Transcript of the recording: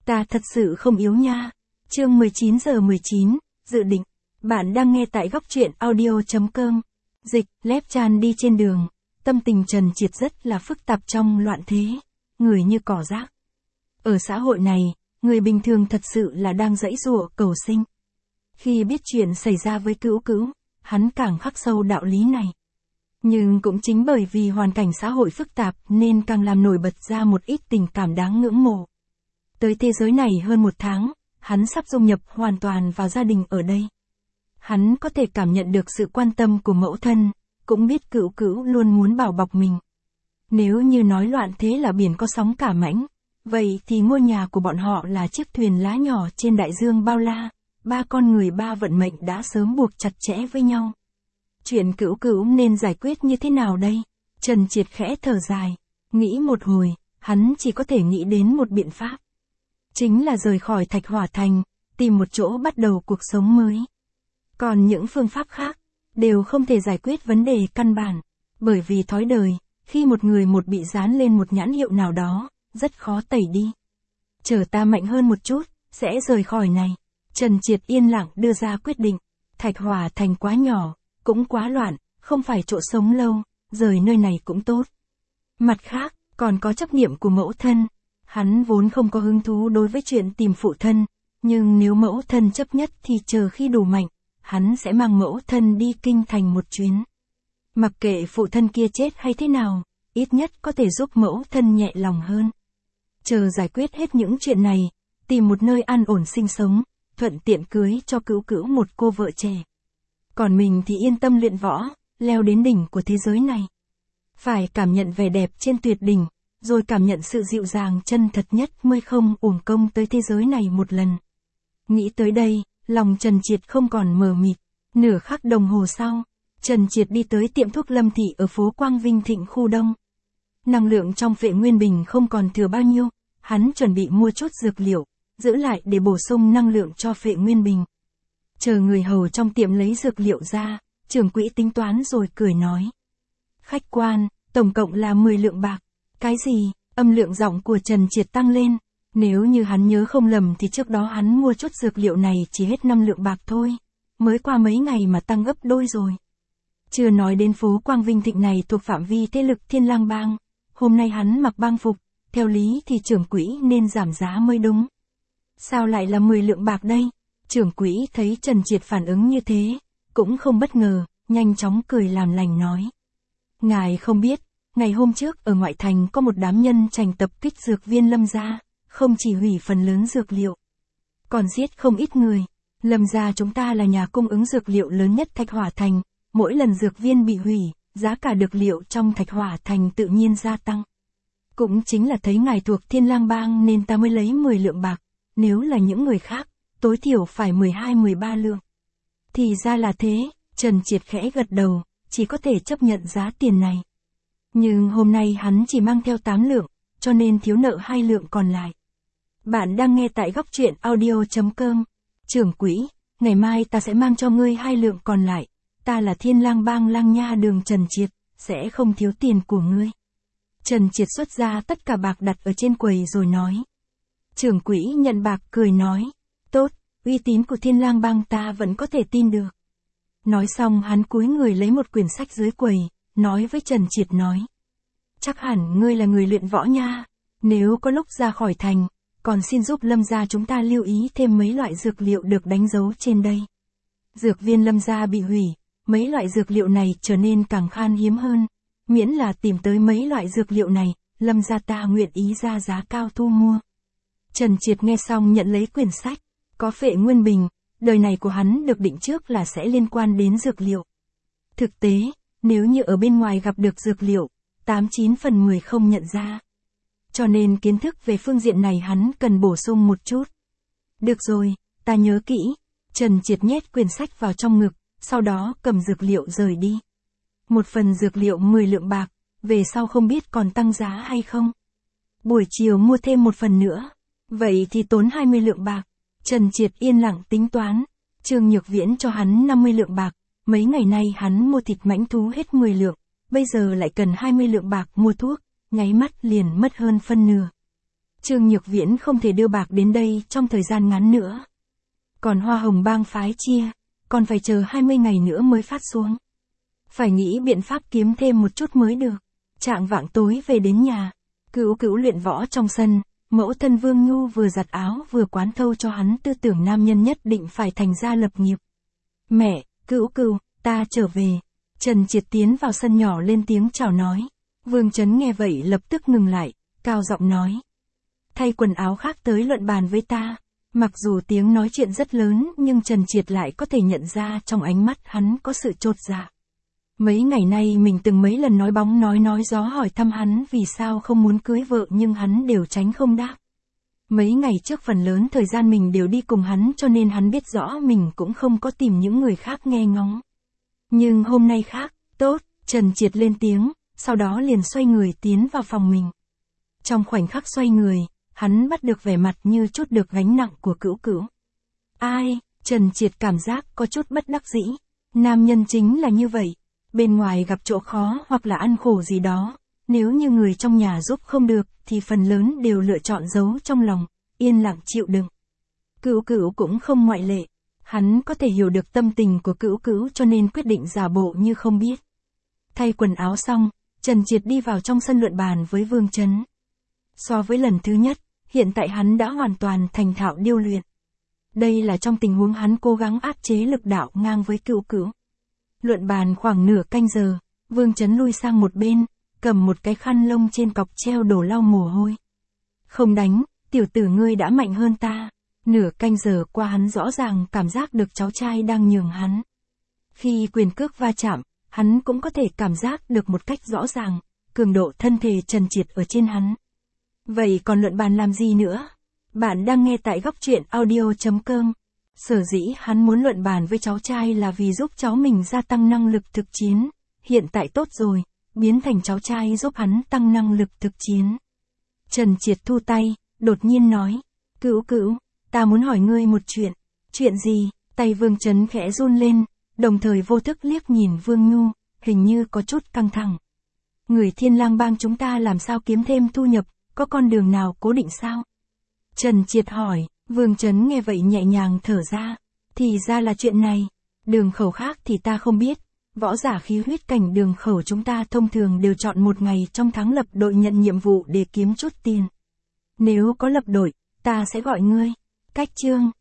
Ta thật sự không yếu nha. Chương 19:19, dự định. Bạn đang nghe tại góc truyện audio.com. Dịch, Lép Chan đi trên đường. Tâm tình Trần Triệt rất là phức tạp trong loạn thế. Người như cỏ rác. Ở xã hội này, người bình thường thật sự là đang giãy giụa cầu sinh. Khi biết chuyện xảy ra với Cữu Cữu, hắn càng khắc sâu đạo lý này. Nhưng cũng chính bởi vì hoàn cảnh xã hội phức tạp nên càng làm nổi bật ra một ít tình cảm đáng ngưỡng mộ. Tới thế giới này hơn 1 tháng, hắn sắp dung nhập hoàn toàn vào gia đình ở đây. Hắn có thể cảm nhận được sự quan tâm của mẫu thân, cũng biết Cữu Cữu luôn muốn bảo bọc mình. Nếu như nói loạn thế là biển có sóng cả mãnh, vậy thì ngôi nhà của bọn họ là chiếc thuyền lá nhỏ trên đại dương bao la, 3 con người 3 vận mệnh đã sớm buộc chặt chẽ với nhau. Chuyện Cữu Cữu nên giải quyết như thế nào đây? Trần Triệt khẽ thở dài, nghĩ một hồi, hắn chỉ có thể nghĩ đến một biện pháp. Chính là rời khỏi Thạch Hỏa Thành, tìm một chỗ bắt đầu cuộc sống mới. Còn những phương pháp khác, đều không thể giải quyết vấn đề căn bản, bởi vì thói đời, khi một người một bị dán lên một nhãn hiệu nào đó, rất khó tẩy đi. Chờ ta mạnh hơn một chút, sẽ rời khỏi này. Trần Triệt yên lặng đưa ra quyết định. Thạch Hỏa Thành quá nhỏ, cũng quá loạn, không phải chỗ sống lâu, rời nơi này cũng tốt. Mặt khác, còn có chấp niệm của mẫu thân. Hắn vốn không có hứng thú đối với chuyện tìm phụ thân, nhưng nếu mẫu thân chấp nhất thì chờ khi đủ mạnh, hắn sẽ mang mẫu thân đi kinh thành một chuyến. Mặc kệ phụ thân kia chết hay thế nào, ít nhất có thể giúp mẫu thân nhẹ lòng hơn. Chờ giải quyết hết những chuyện này, tìm một nơi an ổn sinh sống, thuận tiện cưới cho Cữu Cữu một cô vợ trẻ. Còn mình thì yên tâm luyện võ, leo đến đỉnh của thế giới này. Phải cảm nhận vẻ đẹp trên tuyệt đỉnh, rồi cảm nhận sự dịu dàng chân thật nhất mới không uổng công tới thế giới này một lần. Nghĩ tới đây, lòng Trần Triệt không còn mờ mịt. Nửa khắc đồng hồ sau, Trần Triệt đi tới tiệm thuốc Lâm Thị ở phố Quang Vinh Thịnh khu Đông. Năng lượng trong Phệ Nguyên Bình không còn thừa bao nhiêu, hắn chuẩn bị mua chút dược liệu, giữ lại để bổ sung năng lượng cho Phệ Nguyên Bình. Chờ người hầu trong tiệm lấy dược liệu ra, trưởng quỹ tính toán rồi cười nói. Khách quan, tổng cộng là 10 lượng bạc. Cái gì? Âm lượng giọng của Trần Triệt tăng lên. Nếu như hắn nhớ không lầm thì trước đó hắn mua chút dược liệu này chỉ hết 5 lượng bạc thôi. Mới qua mấy ngày mà tăng gấp đôi rồi. Chưa nói đến phố Quang Vinh Thịnh này thuộc phạm vi thế lực Thiên Lang Bang. Hôm nay hắn mặc bang phục, theo lý thì trưởng quỹ nên giảm giá mới đúng. Sao lại là 10 lượng bạc đây? Trưởng quỹ thấy Trần Triệt phản ứng như thế, cũng không bất ngờ, nhanh chóng cười làm lành nói. Ngài không biết, ngày hôm trước ở ngoại thành có một đám nhân tranh tập kích dược viên Lâm gia, không chỉ hủy phần lớn dược liệu, còn giết không ít người. Lâm gia chúng ta là nhà cung ứng dược liệu lớn nhất Thạch Hỏa Thành, mỗi lần dược viên bị hủy, giá cả dược liệu trong Thạch Hỏa Thành tự nhiên gia tăng. Cũng chính là thấy ngài thuộc Thiên Lang Bang nên ta mới lấy 10 lượng bạc, nếu là những người khác, tối thiểu phải 12-13 lượng. Thì ra là thế, Trần Triệt khẽ gật đầu, chỉ có thể chấp nhận giá tiền này. Nhưng hôm nay hắn chỉ mang theo 8 lượng, cho nên thiếu nợ 2 lượng còn lại. Bạn đang nghe tại góc truyện audio.com. Trưởng quỹ, ngày mai ta sẽ mang cho ngươi 2 lượng còn lại. Ta là Thiên Lang Bang Lang Nha Đường Trần Triệt, sẽ không thiếu tiền của ngươi. Trần Triệt xuất ra tất cả bạc đặt ở trên quầy rồi nói. Trưởng quỹ nhận bạc cười nói. Tốt, uy tín của Thiên Lang Bang ta vẫn có thể tin được. Nói xong hắn cúi người lấy một quyển sách dưới quầy, nói với Trần Triệt nói. Chắc hẳn ngươi là người luyện võ nha. Nếu có lúc ra khỏi thành, còn xin giúp Lâm gia chúng ta lưu ý thêm mấy loại dược liệu được đánh dấu trên đây. Dược viên Lâm gia bị hủy, mấy loại dược liệu này trở nên càng khan hiếm hơn. Miễn là tìm tới mấy loại dược liệu này, Lâm gia ta nguyện ý ra giá cao thu mua. Trần Triệt nghe xong nhận lấy quyển sách, có Phệ Nguyên Bình, đời này của hắn được định trước là sẽ liên quan đến dược liệu. Thực tế, nếu như ở bên ngoài gặp được dược liệu, 89 phần 10 không nhận ra. Cho nên kiến thức về phương diện này hắn cần bổ sung một chút. Được rồi, ta nhớ kỹ. Trần Triệt nhét quyển sách vào trong ngực, sau đó cầm dược liệu rời đi. Một phần dược liệu 10 lượng bạc, về sau không biết còn tăng giá hay không. Buổi chiều mua thêm một phần nữa, vậy thì tốn 20 lượng bạc. Trần Triệt yên lặng tính toán. Trương Nhược Viễn cho hắn 50 lượng bạc, mấy ngày nay hắn mua thịt mãnh thú hết 10 lượng, bây giờ lại cần 20 lượng bạc mua thuốc, nháy mắt liền mất hơn phân nửa. Trương Nhược Viễn không thể đưa bạc đến đây trong thời gian ngắn nữa. Còn hoa hồng bang phái chia, còn phải chờ 20 ngày nữa mới phát xuống. Phải nghĩ biện pháp kiếm thêm một chút mới được. Trạng vạng tối về đến nhà, Cửu Cửu luyện võ trong sân, mẫu thân Vương Nhu vừa giặt áo vừa quán thâu cho hắn tư tưởng nam nhân nhất định phải thành gia lập nghiệp. Mẹ, Cửu Cửu, ta trở về. Trần Triệt tiến vào sân nhỏ lên tiếng chào nói. Vương Chấn nghe vậy lập tức ngừng lại, cao giọng nói. Thay quần áo khác tới luận bàn với ta. Mặc dù tiếng nói chuyện rất lớn nhưng Trần Triệt lại có thể nhận ra trong ánh mắt hắn có sự chột dạ. Mấy ngày nay mình từng mấy lần nói bóng nói gió hỏi thăm hắn vì sao không muốn cưới vợ nhưng hắn đều tránh không đáp. Mấy ngày trước phần lớn thời gian mình đều đi cùng hắn cho nên hắn biết rõ mình cũng không có tìm những người khác nghe ngóng. Nhưng hôm nay khác, tốt, Trần Triệt lên tiếng, sau đó liền xoay người tiến vào phòng mình. Trong khoảnh khắc xoay người, hắn bắt được vẻ mặt như chút được gánh nặng của Cửu Cửu. Ai, Trần Triệt cảm giác có chút bất đắc dĩ. Nam nhân chính là như vậy. Bên ngoài gặp chỗ khó hoặc là ăn khổ gì đó, nếu như người trong nhà giúp không được thì phần lớn đều lựa chọn giấu trong lòng, yên lặng chịu đựng. Cửu Cửu cũng không ngoại lệ. Hắn có thể hiểu được tâm tình của Cửu Cửu cho nên quyết định giả bộ như không biết. Thay quần áo xong, Trần Triệt đi vào trong sân luận bàn với Vương Chấn. So với lần thứ nhất, hiện tại hắn đã hoàn toàn thành thạo điêu luyện. Đây là trong tình huống hắn cố gắng áp chế lực đạo ngang với Cửu Cửu. Luận bàn khoảng nửa canh giờ, Vương Chấn lui sang một bên, cầm một cái khăn lông trên cọc treo đổ lau mồ hôi. Không đánh, tiểu tử ngươi đã mạnh hơn ta. Nửa canh giờ qua hắn rõ ràng cảm giác được cháu trai đang nhường hắn. Khi quyền cước va chạm, hắn cũng có thể cảm giác được một cách rõ ràng, cường độ thân thể Trần Triệt ở trên hắn. Vậy còn luận bàn làm gì nữa? Bạn đang nghe tại góc truyện audio.com. Sở dĩ hắn muốn luận bàn với cháu trai là vì giúp cháu mình gia tăng năng lực thực chiến. Hiện tại tốt rồi, biến thành cháu trai giúp hắn tăng năng lực thực chiến. Trần Triệt thu tay, đột nhiên nói. Cửu Cửu, ta muốn hỏi ngươi một chuyện. Chuyện gì? Tay Vương Chấn khẽ run lên, đồng thời vô thức liếc nhìn Vương Nhu, hình như có chút căng thẳng. Người Thiên Lang bang chúng ta làm sao kiếm thêm thu nhập, có con đường nào cố định sao? Trần Triệt hỏi. Vương Chấn nghe vậy nhẹ nhàng thở ra. Thì ra là chuyện này. Đường khẩu khác thì ta không biết. Võ giả khí huyết cảnh đường khẩu chúng ta thông thường đều chọn một ngày trong tháng lập đội nhận nhiệm vụ để kiếm chút tiền. Nếu có lập đội, ta sẽ gọi ngươi. Cách chương.